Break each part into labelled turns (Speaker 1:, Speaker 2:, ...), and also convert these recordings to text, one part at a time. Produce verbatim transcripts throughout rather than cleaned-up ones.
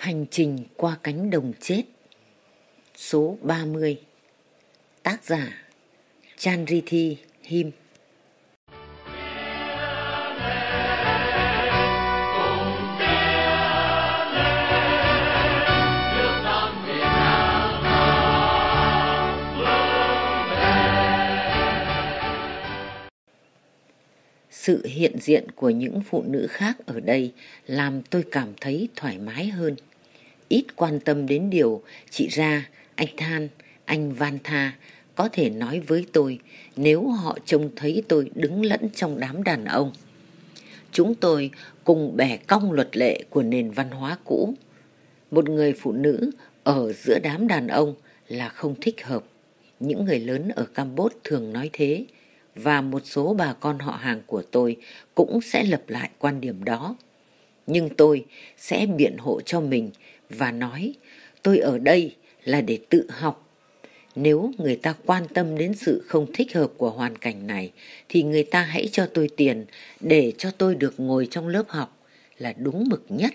Speaker 1: Hành trình qua cánh đồng chết. Số ba mươi. Tác giả Chanrithi Him. Sự hiện diện của những phụ nữ khác ở đây làm tôi cảm thấy thoải mái hơn. Ít quan tâm đến điều chị Ra, anh Than, anh Vantha có thể nói với tôi nếu họ trông thấy tôi đứng lẫn trong đám đàn ông. Chúng tôi cùng bẻ cong luật lệ của nền văn hóa cũ. Một người phụ nữ ở giữa đám đàn ông là không thích hợp. Những người lớn ở Campuchia thường nói thế, và một số bà con họ hàng của tôi cũng sẽ lập lại quan điểm đó. Nhưng tôi sẽ biện hộ cho mình và nói tôi ở đây là để tự học. Nếu người ta quan tâm đến sự không thích hợp của hoàn cảnh này thì người ta hãy cho tôi tiền để cho tôi được ngồi trong lớp học là đúng mực nhất.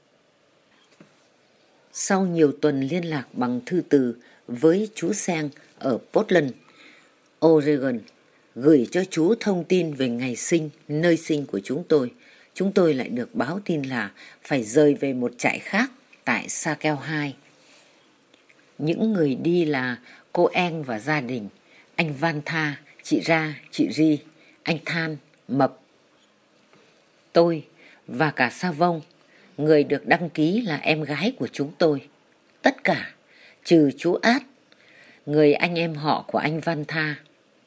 Speaker 1: Sau nhiều tuần liên lạc bằng thư từ với chú Seng ở Portland, Oregon, gửi cho chú thông tin về ngày sinh, nơi sinh của chúng tôi, chúng tôi lại được báo tin là phải rời về một trại khác tại Sakeo hai. Những người đi là cô Eng và gia đình, anh Vantha, chị Ra, chị Ri, anh Than, Mập, tôi và cả Sa Vông, người được đăng ký là em gái của chúng tôi. Tất cả, trừ chú Át, người anh em họ của anh Vantha.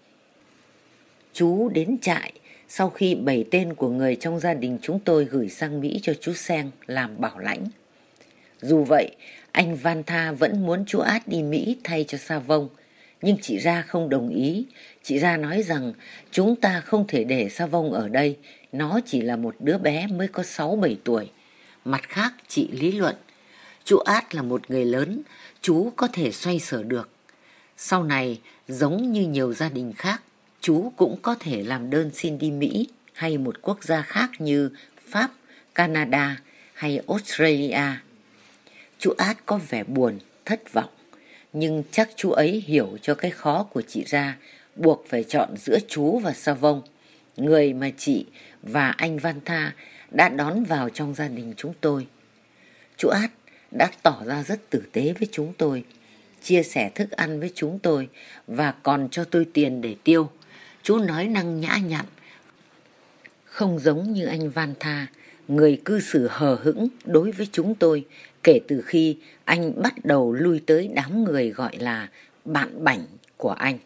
Speaker 1: Chú đến trại sau khi bảy tên của người trong gia đình chúng tôi gửi sang Mỹ cho chú Seng làm bảo lãnh. Dù vậy, anh Vantha vẫn muốn chú Át đi Mỹ thay cho Sa Vông, nhưng chị Ra không đồng ý. Chị Ra nói rằng chúng ta không thể để Sa Vông ở đây, nó chỉ là một đứa bé mới có sáu bảy tuổi. Mặt khác, chị lý luận, chú Át là một người lớn, chú có thể xoay sở được. Sau này, giống như nhiều gia đình khác, chú cũng có thể làm đơn xin đi Mỹ hay một quốc gia khác như Pháp, Canada hay Australia. Chú Át có vẻ buồn, thất vọng, nhưng chắc chú ấy hiểu cho cái khó của chị Ra, buộc phải chọn giữa chú và Sa Vông, người mà chị và anh Vantha đã đón vào trong gia đình chúng tôi. Chú Át đã tỏ ra rất tử tế với chúng tôi, chia sẻ thức ăn với chúng tôi và còn cho tôi tiền để tiêu. Chú nói năng nhã nhặn, không giống như anh Vantha, người cư xử hờ hững đối với chúng tôi kể từ khi anh bắt đầu lui tới đám người gọi là bạn bảnh của anh.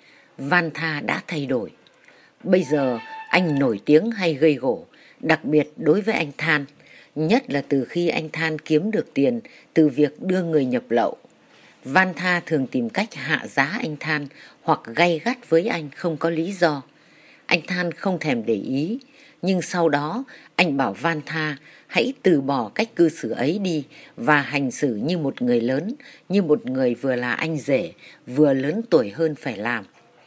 Speaker 1: Vantha đã thay đổi. Bây giờ anh nổi tiếng hay gây gổ, đặc biệt đối với anh Than, nhất là từ khi anh Than kiếm được tiền từ việc đưa người nhập lậu. Vantha thường tìm cách hạ giá anh Than hoặc gay gắt với anh không có lý do. Anh Than không thèm để ý, nhưng sau đó anh bảo Vantha hãy từ bỏ cách cư xử ấy đi và hành xử như một người lớn, như một người vừa là anh rể, vừa lớn tuổi hơn phải làm.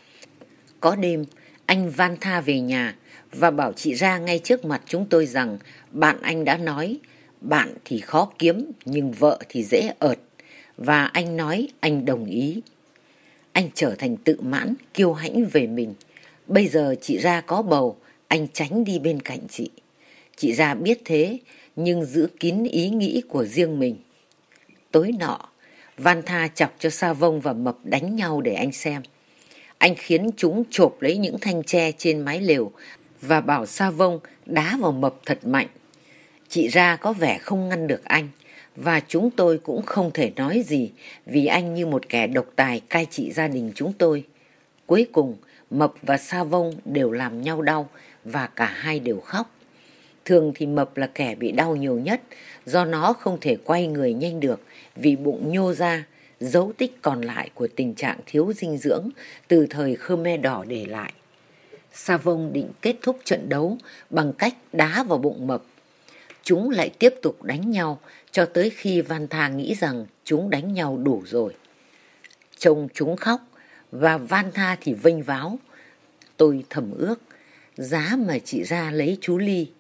Speaker 1: Có đêm, anh Vantha về nhà và bảo chị Ra ngay trước mặt chúng tôi rằng bạn anh đã nói, bạn thì khó kiếm nhưng vợ thì dễ ợt. Và anh nói anh đồng ý. Anh trở thành tự mãn, kiêu hãnh về mình. Bây giờ chị Ra có bầu, anh tránh đi bên cạnh chị. Chị Ra biết thế, nhưng giữ kín ý nghĩ của riêng mình. Tối nọ, Vantha chọc cho Sa Vông và Mập đánh nhau để anh xem. Anh khiến chúng chộp lấy những thanh tre trên mái lều và bảo Sa Vông đá vào Mập thật mạnh. Chị Ra có vẻ không ngăn được anh, và chúng tôi cũng không thể nói gì vì anh như một kẻ độc tài cai trị gia đình chúng tôi. Cuối cùng, Mập và Sa Vông đều làm nhau đau và cả hai đều khóc. Thường thì Mập là kẻ bị đau nhiều nhất do nó không thể quay người nhanh được vì bụng nhô ra, dấu tích còn lại của tình trạng thiếu dinh dưỡng từ thời Khmer Đỏ để lại. Sa Vông định kết thúc trận đấu bằng cách đá vào bụng Mập. Chúng lại tiếp tục đánh nhau cho tới khi Vantha nghĩ rằng chúng đánh nhau đủ rồi. Trông chúng khóc và Vantha thì vênh váo. Tôi thầm ước, giá mà chị Ra lấy chú Ly,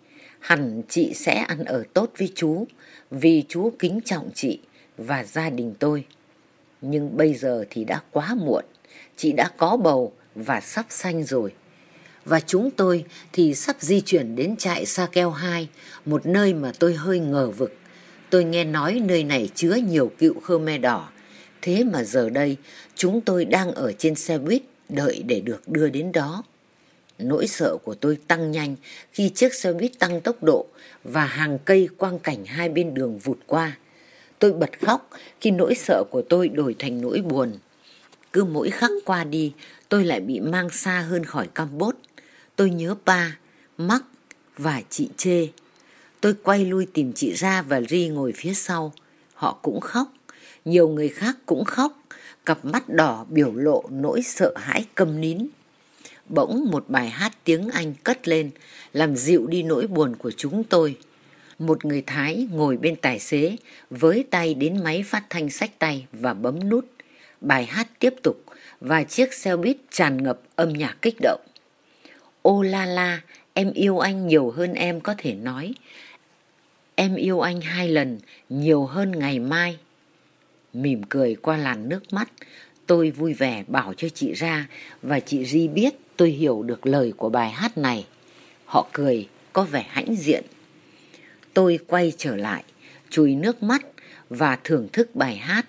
Speaker 1: Hẳn chị sẽ ăn ở tốt với chú, vì chú kính trọng chị và gia đình tôi. Nhưng bây giờ thì đã quá muộn, chị đã có bầu và sắp sanh rồi. Và chúng tôi thì sắp di chuyển đến trại Sa Keo hai, một nơi mà tôi hơi ngờ vực. Tôi nghe nói nơi này chứa nhiều cựu Khmer Đỏ. Thế mà giờ đây chúng tôi đang ở trên xe buýt đợi để được đưa đến đó. Nỗi sợ của tôi tăng nhanh khi chiếc xe buýt tăng tốc độ và hàng cây quang cảnh hai bên đường vụt qua. Tôi bật khóc khi nỗi sợ của tôi đổi thành nỗi buồn. Cứ mỗi khắc qua đi, tôi lại bị mang xa hơn khỏi Campuchia. Tôi nhớ Pa, Mark và chị Chê. Tôi quay lui tìm chị Ra và Ri ngồi phía sau. Họ cũng khóc. Nhiều người khác cũng khóc. Cặp mắt đỏ biểu lộ nỗi sợ hãi câm nín. Bỗng một bài hát tiếng Anh cất lên, làm dịu đi nỗi buồn của chúng tôi. Một người Thái ngồi bên tài xế, với tay đến máy phát thanh xách tay và bấm nút. Bài hát tiếp tục và chiếc xe buýt tràn ngập âm nhạc kích động. Ô la la, em yêu anh nhiều hơn em có thể nói. Em yêu anh hai lần, nhiều hơn ngày mai. Mỉm cười qua làn nước mắt, tôi vui vẻ bảo cho chị Ra và chị Ri biết tôi hiểu được lời của bài hát này. Họ cười, có vẻ hãnh diện. Tôi quay trở lại, chùi nước mắt và thưởng thức bài hát.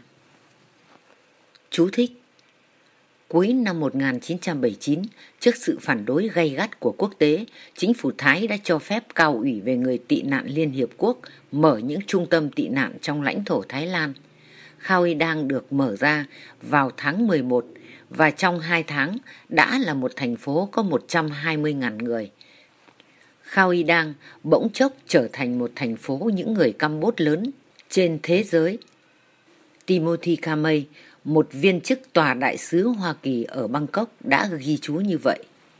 Speaker 1: Chú thích: Cuối năm một nghìn chín trăm bảy mươi chín, trước sự phản đối gay gắt của quốc tế, chính phủ Thái đã cho phép Cao ủy về người tị nạn Liên Hiệp Quốc mở những trung tâm tị nạn trong lãnh thổ Thái Lan. Khao Y Đang được mở ra vào tháng mười một và trong hai tháng đã là một thành phố có một trăm hai mươi nghìn người. Khao Y Đang bỗng chốc trở thành một thành phố những người Campuchia lớn trên thế giới. Timothy Kamei, một viên chức tòa đại sứ Hoa Kỳ ở Bangkok, đã ghi chú như vậy.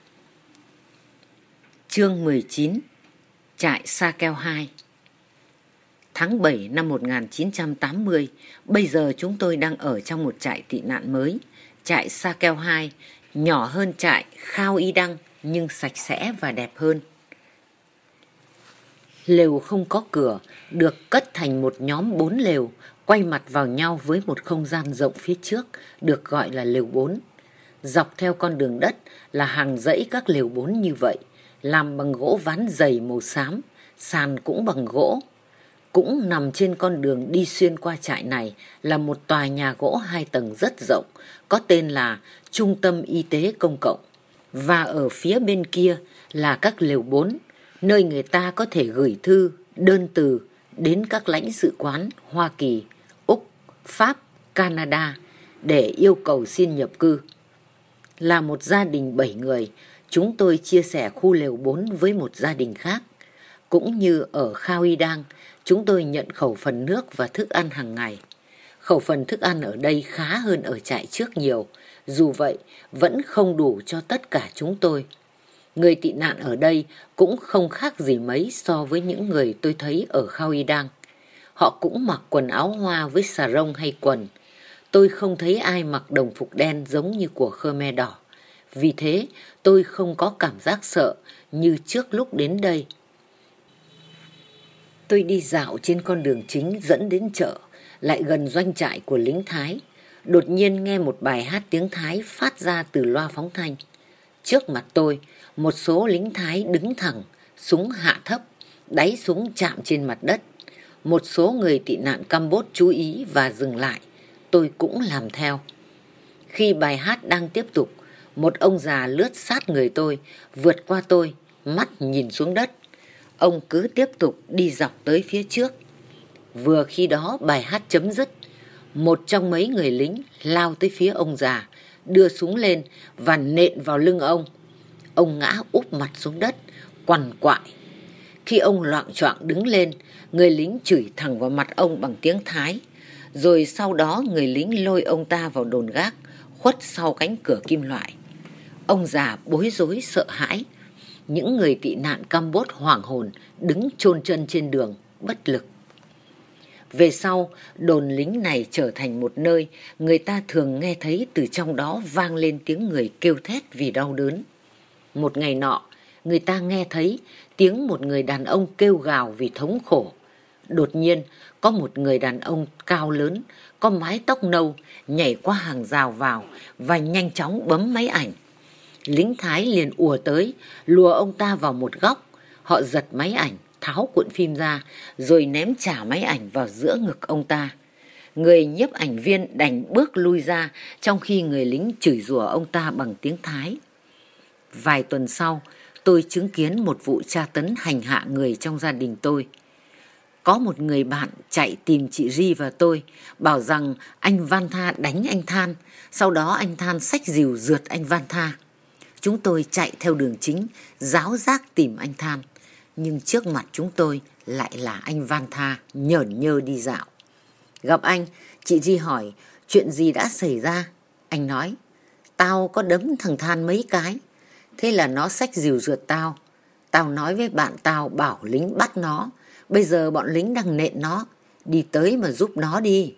Speaker 1: Chương mười chín. Trại Sa Keo hai. Tháng bảy năm một nghìn chín trăm tám mươi, bây giờ chúng tôi đang ở trong một trại tị nạn mới, trại Sa Keo hai, nhỏ hơn trại Khao Y Đăng nhưng sạch sẽ và đẹp hơn. Lều không có cửa, được cất thành một nhóm bốn lều, quay mặt vào nhau với một không gian rộng phía trước, được gọi là lều bốn. Dọc theo con đường đất là hàng dãy các lều bốn như vậy, làm bằng gỗ ván dày màu xám, sàn cũng bằng gỗ. Cũng nằm trên con đường đi xuyên qua trại này là một tòa nhà gỗ hai tầng rất rộng, có tên là Trung tâm Y tế Công cộng. Và ở phía bên kia là các lều bốn, nơi người ta có thể gửi thư, đơn từ đến các lãnh sự quán Hoa Kỳ, Úc, Pháp, Canada để yêu cầu xin nhập cư. Là một gia đình bảy người, chúng tôi chia sẻ khu lều bốn với một gia đình khác. Cũng như ở Khao Y Đang, chúng tôi nhận khẩu phần nước và thức ăn hàng ngày. Khẩu phần thức ăn ở đây khá hơn ở trại trước nhiều, dù vậy vẫn không đủ cho tất cả chúng tôi. Người tị nạn ở đây cũng không khác gì mấy so với những người tôi thấy ở Khao Y Đang. Họ cũng mặc quần áo hoa với xà rông hay quần. Tôi không thấy ai mặc đồng phục đen giống như của Khmer Đỏ. Vì thế tôi không có cảm giác sợ như trước lúc đến đây. Tôi đi dạo trên con đường chính dẫn đến chợ, lại gần doanh trại của lính Thái. Đột nhiên nghe một bài hát tiếng Thái phát ra từ loa phóng thanh. Trước mặt tôi, một số lính Thái đứng thẳng, súng hạ thấp, đáy súng chạm trên mặt đất. Một số người tị nạn Campuchia chú ý và dừng lại. Tôi cũng làm theo. Khi bài hát đang tiếp tục, một ông già lướt sát người tôi, vượt qua tôi, mắt nhìn xuống đất. Ông cứ tiếp tục đi dọc tới phía trước. Vừa khi đó bài hát chấm dứt, một trong mấy người lính lao tới phía ông già, đưa súng lên và nện vào lưng ông. Ông ngã úp mặt xuống đất, quằn quại. Khi ông loạng choạng đứng lên, người lính chửi thẳng vào mặt ông bằng tiếng Thái. Rồi sau đó người lính lôi ông ta vào đồn gác, khuất sau cánh cửa kim loại. Ông già bối rối sợ hãi. Những người tị nạn Campuchia hoảng hồn, đứng chôn chân trên đường, bất lực. Về sau, đồn lính này trở thành một nơi người ta thường nghe thấy từ trong đó vang lên tiếng người kêu thét vì đau đớn. Một ngày nọ, Người ta nghe thấy tiếng một người đàn ông kêu gào vì thống khổ. Đột nhiên, có một người đàn ông cao lớn, có mái tóc nâu, nhảy qua hàng rào vào và nhanh chóng bấm máy ảnh. Lính Thái liền ùa tới, lùa ông ta vào một góc. Họ giật máy ảnh, tháo cuộn phim ra, rồi ném trả máy ảnh vào giữa ngực ông ta. Người nhiếp ảnh viên đành bước lui ra, trong khi người lính chửi rủa ông ta bằng tiếng Thái. Vài tuần sau, tôi chứng kiến một vụ tra tấn hành hạ người trong gia đình tôi. Có một người bạn chạy tìm chị Ri và tôi, bảo rằng anh Van Tha đánh anh Than, sau đó anh Than xách rìu rượt anh Van Tha. Chúng tôi chạy theo đường chính, ráo rác tìm anh Than, nhưng trước mặt chúng tôi lại là anh Van Tha nhởn nhơ đi dạo. Gặp anh, chị Ri hỏi chuyện gì đã xảy ra. Anh nói, tao có đấm thằng Than mấy cái, thế là nó xách rìu rượt tao. Tao nói với bạn tao bảo lính bắt nó, bây giờ bọn lính đang nện nó, đi tới mà giúp nó đi.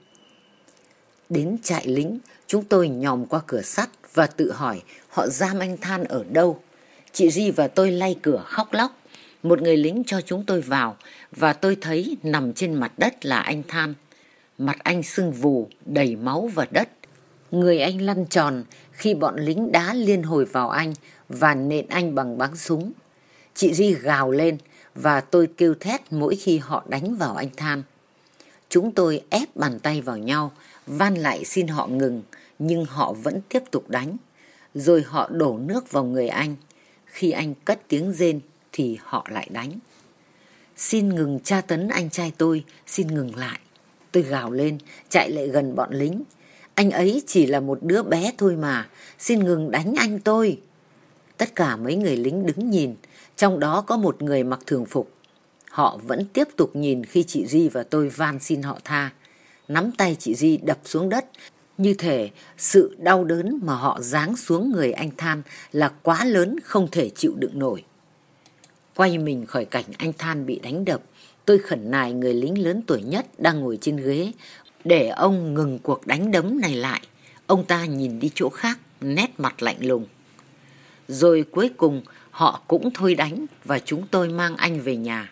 Speaker 1: Đến trại lính, chúng tôi nhòm qua cửa sắt và tự hỏi họ giam anh Than ở đâu. Chị Ri và tôi lay cửa khóc lóc. Một người lính cho chúng tôi vào và tôi thấy nằm trên mặt đất là anh Than. Mặt anh sưng vù, đầy máu và đất. Người anh lăn tròn khi bọn lính đá liên hồi vào anh và nện anh bằng báng súng. Chị Ri gào lên và tôi kêu thét mỗi khi họ đánh vào anh Than. Chúng tôi ép bàn tay vào nhau, van lại xin họ ngừng, nhưng họ vẫn tiếp tục đánh. Rồi họ đổ nước vào người anh. Khi anh cất tiếng rên thì họ lại đánh. Xin ngừng tra tấn anh trai tôi, xin ngừng lại. Tôi gào lên, chạy lại gần bọn lính. Anh ấy chỉ là một đứa bé thôi mà, xin ngừng đánh anh tôi. Tất cả mấy người lính đứng nhìn, trong đó có một người mặc thường phục. Họ vẫn tiếp tục nhìn khi chị Ri và tôi van xin họ tha. Nắm tay chị Ri đập xuống đất, như thể sự đau đớn mà họ giáng xuống người anh Than là quá lớn không thể chịu đựng nổi. Quay mình khỏi cảnh anh Than bị đánh đập, tôi khẩn nài người lính lớn tuổi nhất đang ngồi trên ghế để ông ngừng cuộc đánh đấm này lại. Ông ta nhìn đi chỗ khác, nét mặt lạnh lùng. Rồi cuối cùng họ cũng thôi đánh và chúng tôi mang anh về nhà.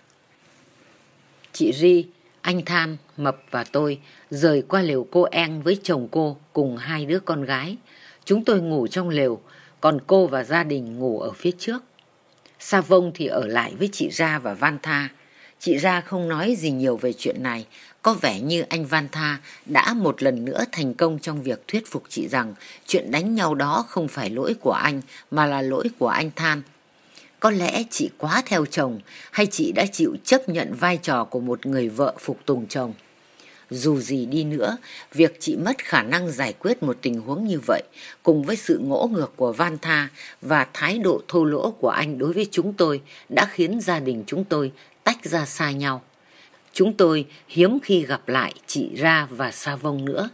Speaker 1: Chị Ri, anh Than, Mập và tôi rời qua lều cô Eng với chồng cô cùng hai đứa con gái. Chúng tôi ngủ trong lều, còn cô và gia đình ngủ ở phía trước. Sa Vông thì ở lại với chị Ra và Van Tha. Chị Ra không nói gì nhiều về chuyện này, có vẻ như anh Van Tha đã một lần nữa thành công trong việc thuyết phục chị rằng chuyện đánh nhau đó không phải lỗi của anh mà là lỗi của anh Than. Có lẽ chị quá theo chồng hay chị đã chịu chấp nhận vai trò của một người vợ phục tùng chồng. Dù gì đi nữa, việc chị mất khả năng giải quyết một tình huống như vậy cùng với sự ngỗ ngược của Van Tha và thái độ thô lỗ của anh đối với chúng tôi đã khiến gia đình chúng tôi tách ra xa nhau. Chúng tôi hiếm khi gặp lại chị Ra và Sa Vông nữa.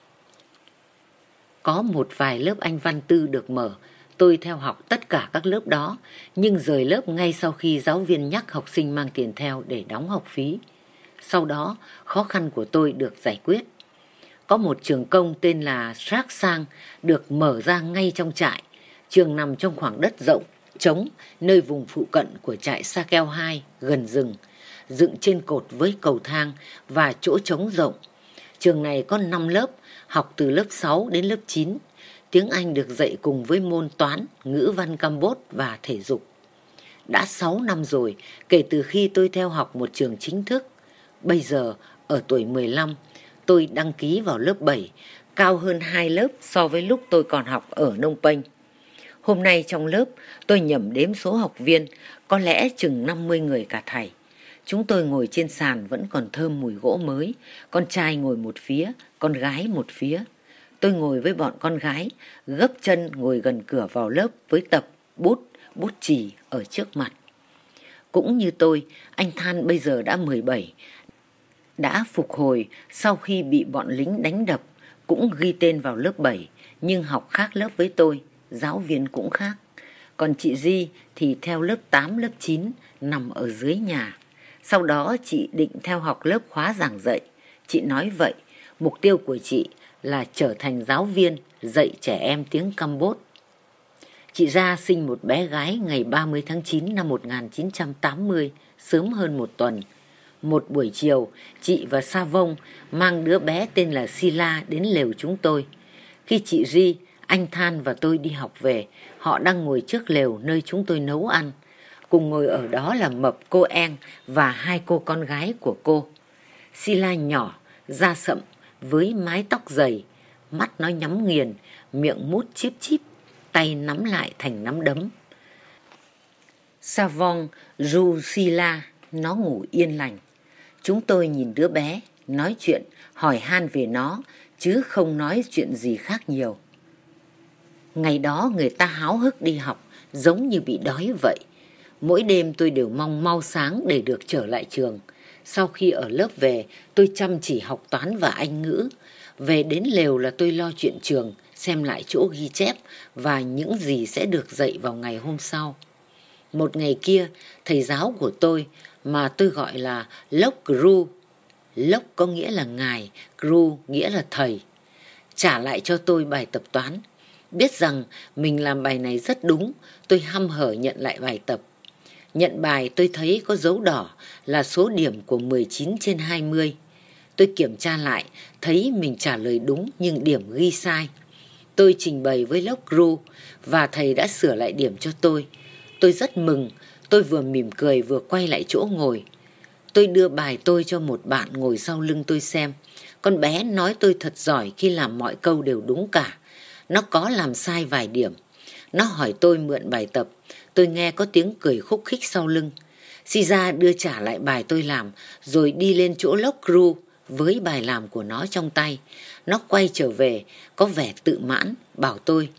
Speaker 1: Có một vài lớp Anh văn tư được mở, tôi theo học tất cả các lớp đó, nhưng rời lớp ngay sau khi giáo viên nhắc học sinh mang tiền theo để đóng học phí. Sau đó, khó khăn của tôi được giải quyết. Có một trường công tên là Srak Sang được mở ra ngay trong trại. Trường nằm trong khoảng đất rộng, trống, nơi vùng phụ cận của trại Sa Keo hai, gần rừng, dựng trên cột với cầu thang và chỗ trống rộng. Trường này có năm lớp, học từ lớp sáu đến lớp chín. Tiếng Anh được dạy cùng với môn toán, ngữ văn Campuchia và thể dục. Đã sáu năm rồi kể từ khi tôi theo học một trường chính thức. Bây giờ, ở tuổi mười lăm, tôi đăng ký vào lớp bảy, cao hơn hai lớp so với lúc tôi còn học ở Nông Penh. Hôm nay trong lớp, tôi nhẩm đếm số học viên, có lẽ chừng năm mươi người cả thảy. Chúng tôi ngồi trên sàn vẫn còn thơm mùi gỗ mới, con trai ngồi một phía, con gái một phía. Tôi ngồi với bọn con gái, gấp chân ngồi gần cửa vào lớp với tập, bút, bút chì ở trước mặt. Cũng như tôi, anh Than bây giờ đã mười bảy, đã phục hồi sau khi bị bọn lính đánh đập, cũng ghi tên vào lớp bảy, nhưng học khác lớp với tôi, giáo viên cũng khác. Còn chị Di thì theo lớp tám, lớp chín, nằm ở dưới nhà. Sau đó chị định theo học lớp khóa giảng dạy. Chị nói vậy, mục tiêu của chị là trở thành giáo viên dạy trẻ em tiếng Campuchia. Chị Gia sinh một bé gái ngày ba mươi tháng chín năm một nghìn chín trăm tám mươi, sớm hơn một tuần. Một buổi chiều, chị và Sa Vông mang đứa bé tên là Sila đến lều chúng tôi. Khi chị Ri, anh Than và tôi đi học về, họ đang ngồi trước lều nơi chúng tôi nấu ăn. Cùng ngồi ở đó là Mập, cô En và hai cô con gái của cô. Sila nhỏ, da sậm, với mái tóc dày, mắt nó nhắm nghiền, miệng mút chíp chíp, tay nắm lại thành nắm đấm. Sa Vong ru Sila, nó ngủ yên lành. Chúng tôi nhìn đứa bé, nói chuyện, hỏi han về nó, chứ không nói chuyện gì khác nhiều. Ngày đó người ta háo hức đi học, giống như bị đói vậy. Mỗi đêm tôi đều mong mau sáng để được trở lại trường. Sau khi ở lớp về, tôi chăm chỉ học toán và Anh ngữ. Về đến lều là tôi lo chuyện trường, xem lại chỗ ghi chép và những gì sẽ được dạy vào ngày hôm sau. Một ngày kia, thầy giáo của tôi, mà tôi gọi là Lốc Gru. Lốc có nghĩa là ngài, Gru nghĩa là thầy. Trả lại cho tôi bài tập toán. Biết rằng mình làm bài này rất đúng, tôi hăm hở nhận lại bài tập. Nhận bài tôi thấy có dấu đỏ là số điểm của mười chín trên hai mươi. Tôi kiểm tra lại, thấy mình trả lời đúng nhưng điểm ghi sai. Tôi trình bày với Lốc Gru và thầy đã sửa lại điểm cho tôi. Tôi rất mừng, tôi vừa mỉm cười vừa quay lại chỗ ngồi. Tôi đưa bài tôi cho một bạn ngồi sau lưng tôi xem. Con bé nói tôi thật giỏi khi làm mọi câu đều đúng cả. Nó có làm sai vài điểm. Nó hỏi tôi mượn bài tập. Tôi nghe có tiếng cười khúc khích sau lưng. Sisa đưa trả lại bài tôi làm, rồi đi lên chỗ Lốc Gru với bài làm của nó trong tay. Nó quay trở về, có vẻ tự mãn, bảo tôi: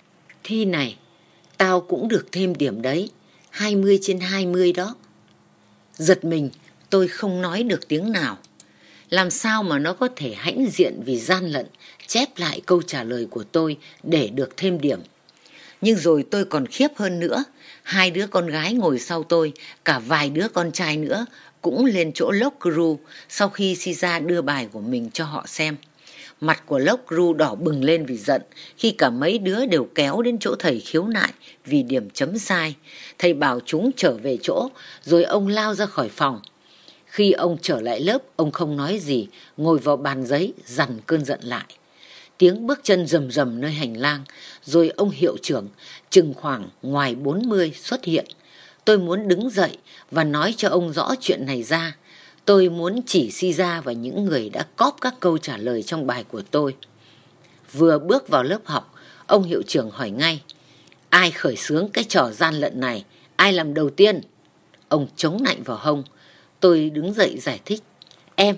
Speaker 1: Thi này, tao cũng được thêm điểm đấy, hai mươi trên hai mươi đó. Giật mình, tôi không nói được tiếng nào. Làm sao mà nó có thể hãnh diện vì gian lận, chép lại câu trả lời của tôi để được thêm điểm. Nhưng rồi tôi còn khiếp hơn nữa. Hai đứa con gái ngồi sau tôi, cả vài đứa con trai nữa, cũng lên chỗ Lốc Gru sau khi Sisa đưa bài của mình cho họ xem. Mặt của Lốc Gru đỏ bừng lên vì giận khi cả mấy đứa đều kéo đến chỗ thầy khiếu nại vì điểm chấm sai. Thầy bảo chúng trở về chỗ, rồi ông lao ra khỏi phòng. Khi ông trở lại lớp, ông không nói gì, ngồi vào bàn giấy dằn cơn giận lại. Tiếng bước chân rầm rầm nơi hành lang, rồi ông hiệu trưởng, chừng khoảng ngoài bốn mươi xuất hiện. Tôi muốn đứng dậy và nói cho ông rõ chuyện này ra. Tôi muốn chỉ Sisa và những người đã cóp các câu trả lời trong bài của tôi. Vừa bước vào lớp học, ông hiệu trưởng hỏi ngay: Ai khởi xướng cái trò gian lận này? Ai làm đầu tiên? Ông chống nạnh vào hông. Tôi đứng dậy giải thích: Em.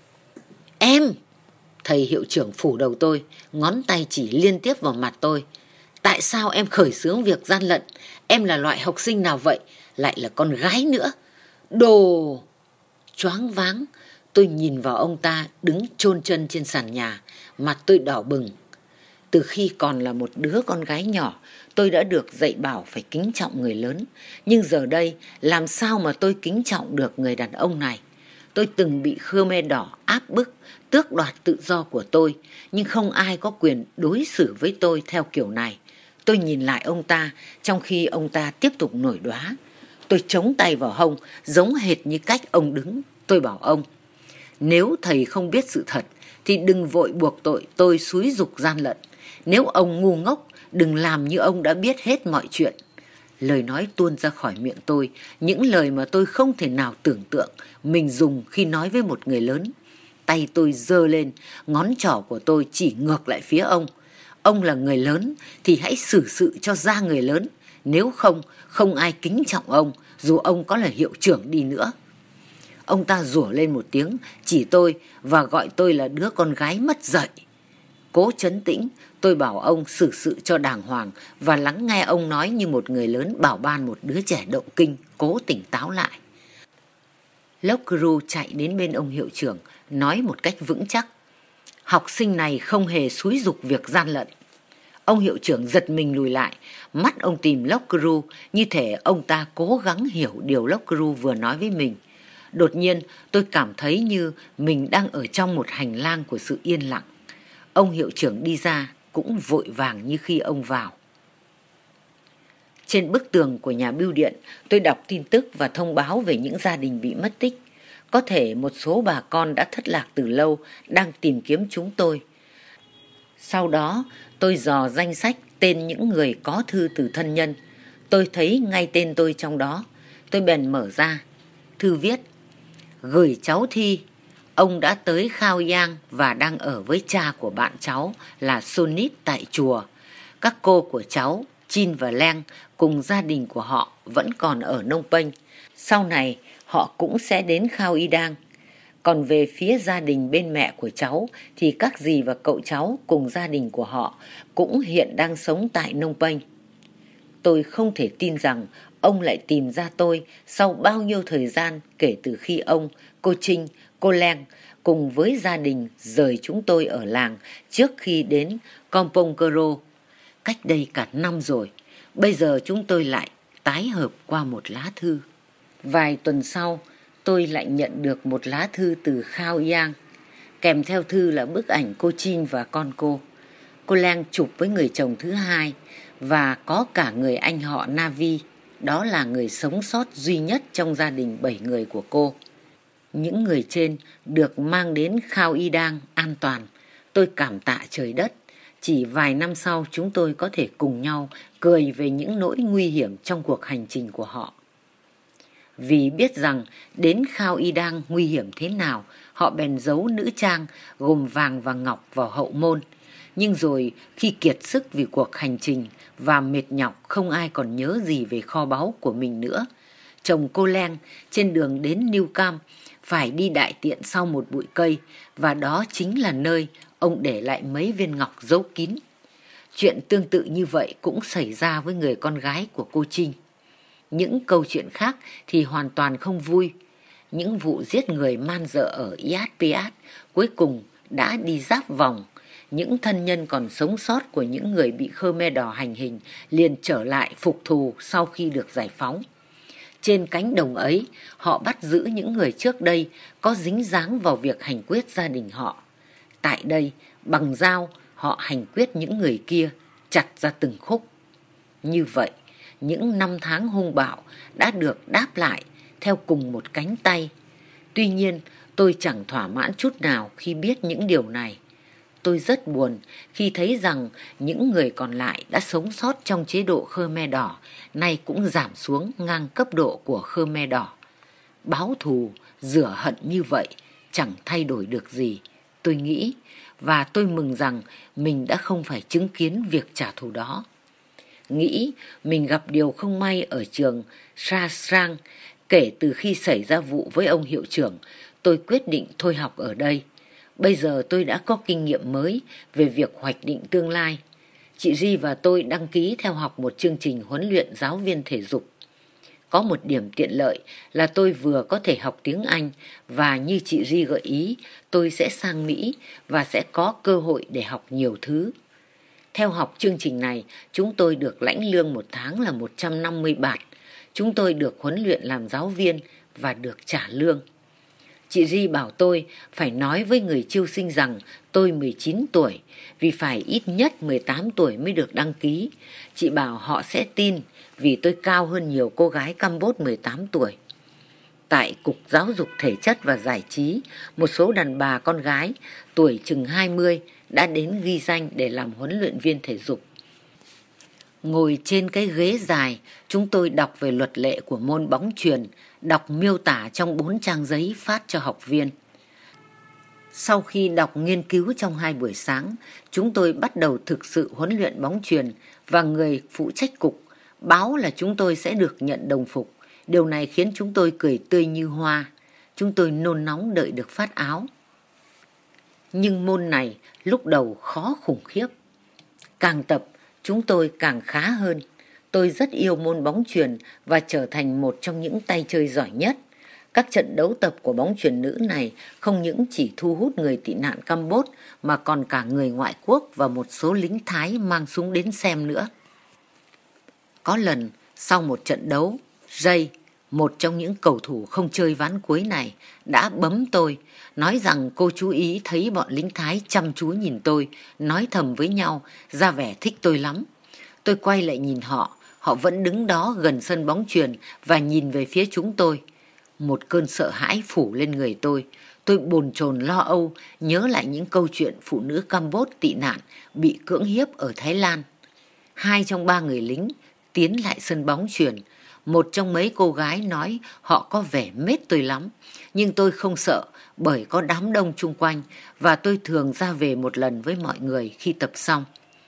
Speaker 1: Em! Thầy hiệu trưởng phủ đầu tôi, ngón tay chỉ liên tiếp vào mặt tôi. Tại sao em khởi xướng việc gian lận? Em là loại học sinh nào vậy? Lại là con gái nữa. Đồ! Choáng váng, tôi nhìn vào ông ta đứng chôn chân trên sàn nhà, mặt tôi đỏ bừng. Từ khi còn là một đứa con gái nhỏ, tôi đã được dạy bảo phải kính trọng người lớn. Nhưng giờ đây, làm sao mà tôi kính trọng được người đàn ông này? Tôi từng bị Khmer Đỏ áp bức, tước đoạt tự do của tôi, nhưng không ai có quyền đối xử với tôi theo kiểu này. Tôi nhìn lại ông ta, trong khi ông ta tiếp tục nổi đoá. Tôi chống tay vào hông, giống hệt như cách ông đứng. Tôi bảo ông: Nếu thầy không biết sự thật, thì đừng vội buộc tội tôi xúi giục gian lận. Nếu ông ngu ngốc, đừng làm như ông đã biết hết mọi chuyện. Lời nói tuôn ra khỏi miệng tôi, những lời mà tôi không thể nào tưởng tượng mình dùng khi nói với một người lớn. Tay tôi giơ lên, ngón trỏ của tôi chỉ ngược lại phía ông. Ông là người lớn thì hãy xử sự cho ra người lớn. Nếu không, không ai kính trọng ông, dù ông có là hiệu trưởng đi nữa. Ông ta rủa lên một tiếng, chỉ tôi và gọi tôi là đứa con gái mất dạy. Cố trấn tĩnh, tôi bảo ông xử sự cho đàng hoàng và lắng nghe ông nói như một người lớn bảo ban một đứa trẻ động kinh, cố tỉnh táo lại. Lốc Gru chạy đến bên ông hiệu trưởng, nói một cách vững chắc: Học sinh này không hề xúi giục việc gian lận. Ông hiệu trưởng giật mình lùi lại, mắt ông tìm Lốc Gru như thể ông ta cố gắng hiểu điều Lốc Gru vừa nói với mình. Đột nhiên tôi cảm thấy như mình đang ở trong một hành lang của sự yên lặng. Ông hiệu trưởng đi ra cũng vội vàng như khi ông vào. Trên bức tường của nhà bưu điện, tôi đọc tin tức và thông báo về những gia đình bị mất tích. Có thể một số bà con đã thất lạc từ lâu, đang tìm kiếm chúng tôi. Sau đó, tôi dò danh sách tên những người có thư từ thân nhân. Tôi thấy ngay tên tôi trong đó. Tôi bèn mở ra. Thư viết: gửi cháu Thi. Ông đã tới Khao Giang và đang ở với cha của bạn cháu là Sonit tại chùa. Các cô của cháu, Chin và Leng, cùng gia đình của họ vẫn còn ở Nông Penh. Sau này, họ cũng sẽ đến Khao Y Đang. Còn về phía gia đình bên mẹ của cháu thì các dì và cậu cháu cùng gia đình của họ cũng hiện đang sống tại Nông Penh. Tôi không thể tin rằng ông lại tìm ra tôi sau bao nhiêu thời gian kể từ khi ông, cô Trinh, cô Leng cùng với gia đình rời chúng tôi ở làng trước khi đến Kampong Kero. Cách đây cả năm rồi, bây giờ chúng tôi lại tái hợp qua một lá thư. Vài tuần sau, tôi lại nhận được một lá thư từ Khao Giang. Kèm theo thư là bức ảnh cô Chin và con cô. Cô Leng chụp với người chồng thứ hai và có cả người anh họ Navi. Đó là người sống sót duy nhất trong gia đình bảy người của cô. Những người trên được mang đến Khao Y Đang an toàn. Tôi cảm tạ trời đất. Chỉ vài năm sau chúng tôi có thể cùng nhau cười về những nỗi nguy hiểm trong cuộc hành trình của họ. Vì biết rằng đến Khao Y Đang nguy hiểm thế nào, họ bèn giấu nữ trang gồm vàng và ngọc vào hậu môn. Nhưng rồi khi kiệt sức vì cuộc hành trình và mệt nhọc, không ai còn nhớ gì về kho báu của mình nữa. Chồng cô Leng trên đường đến New Cam phải đi đại tiện sau một bụi cây, và đó chính là nơi ông để lại mấy viên ngọc giấu kín. Chuyện tương tự như vậy cũng xảy ra với người con gái của cô Trinh. Những câu chuyện khác thì hoàn toàn không vui. Những vụ giết người man dợ ở Iat Piat cuối cùng đã đi giáp vòng. Những thân nhân còn sống sót của những người bị Khmer Đỏ hành hình liền trở lại phục thù sau khi được giải phóng. Trên cánh đồng ấy, họ bắt giữ những người trước đây có dính dáng vào việc hành quyết gia đình họ. Tại đây, bằng dao, họ hành quyết những người kia, chặt ra từng khúc. Như vậy, những năm tháng hung bạo đã được đáp lại theo cùng một cánh tay. Tuy nhiên, tôi chẳng thỏa mãn chút nào khi biết những điều này. Tôi rất buồn khi thấy rằng những người còn lại đã sống sót trong chế độ Khmer Đỏ nay cũng giảm xuống ngang cấp độ của Khmer Đỏ. Báo thù, rửa hận như vậy chẳng thay đổi được gì, tôi nghĩ, và tôi mừng rằng mình đã không phải chứng kiến việc trả thù đó. Nghĩ mình gặp điều không may ở trường Sasrang kể từ khi xảy ra vụ với ông hiệu trưởng, tôi quyết định thôi học ở đây. Bây giờ tôi đã có kinh nghiệm mới về việc hoạch định tương lai. Chị Ri và tôi đăng ký theo học một chương trình huấn luyện giáo viên thể dục. Có một điểm tiện lợi là tôi vừa có thể học tiếng Anh và như chị Ri gợi ý, tôi sẽ sang Mỹ và sẽ có cơ hội để học nhiều thứ. Theo học chương trình này, chúng tôi được lãnh lương một tháng là một trăm năm mươi baht. Chúng tôi được huấn luyện làm giáo viên và được trả lương. Chị Ri bảo tôi phải nói với người chiêu sinh rằng tôi mười chín tuổi, vì phải ít nhất mười tám tuổi mới được đăng ký. Chị bảo họ sẽ tin vì tôi cao hơn nhiều cô gái Campuchia mười tám tuổi. Tại Cục Giáo dục Thể chất và Giải trí, một số đàn bà con gái tuổi chừng hai mươi đã đến ghi danh để làm huấn luyện viên thể dục. Ngồi trên cái ghế dài, chúng tôi đọc về luật lệ của môn bóng chuyền, đọc miêu tả trong bốn trang giấy phát cho học viên. Sau khi đọc nghiên cứu trong hai buổi sáng, chúng tôi bắt đầu thực sự huấn luyện bóng chuyền và người phụ trách cục báo là chúng tôi sẽ được nhận đồng phục. Điều này khiến chúng tôi cười tươi như hoa. Chúng tôi nôn nóng đợi được phát áo. Nhưng môn này lúc đầu khó khủng khiếp. Càng tập, chúng tôi càng khá hơn. Tôi rất yêu môn bóng chuyền và trở thành một trong những tay chơi giỏi nhất. Các trận đấu tập của bóng chuyền nữ này không những chỉ thu hút người tị nạn Campuchia mà còn cả người ngoại quốc và một số lính Thái mang súng đến xem nữa. Có lần, sau một trận đấu, Ray, một trong những cầu thủ không chơi ván cuối này, đã bấm tôi, nói rằng cô chú ý thấy bọn lính Thái chăm chú nhìn tôi, nói thầm với nhau, ra vẻ thích tôi lắm. Tôi quay lại nhìn họ, họ vẫn đứng đó gần sân bóng chuyền và nhìn về phía chúng tôi. Một cơn sợ hãi phủ lên người tôi. Tôi bồn chồn lo âu, nhớ lại những câu chuyện phụ nữ Campuchia tị nạn bị cưỡng hiếp ở Thái Lan. Hai trong ba người lính tiến lại sân bóng chuyền. Một trong mấy cô gái nói họ có vẻ mết tôi lắm, nhưng tôi không sợ bởi có đám đông chung quanh và tôi thường ra về một lần với mọi người khi tập xong.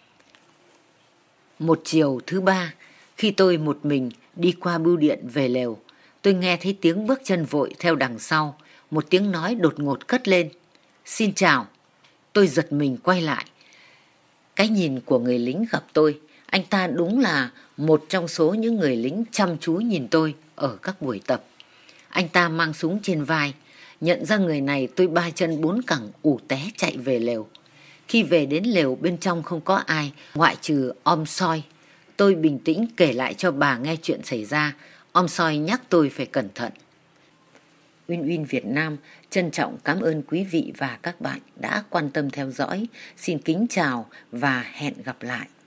Speaker 1: Một chiều thứ ba, khi tôi một mình đi qua bưu điện về lều, tôi nghe thấy tiếng bước chân vội theo đằng sau, một tiếng nói đột ngột cất lên. Xin chào. Tôi giật mình quay lại. Cái nhìn của người lính gặp tôi, anh ta đúng là một trong số những người lính chăm chú nhìn tôi ở các buổi tập. Anh ta mang súng trên vai. Nhận ra người này, tôi ba chân bốn cẳng ù té chạy về lều. Khi về đến lều, bên trong không có ai ngoại trừ Om Soi. Tôi bình tĩnh kể lại cho bà nghe chuyện xảy ra. Om Soi nhắc tôi phải cẩn thận. Uyên Uyên Việt Nam trân trọng cảm ơn quý vị và các bạn đã quan tâm theo dõi. Xin kính chào và hẹn gặp lại.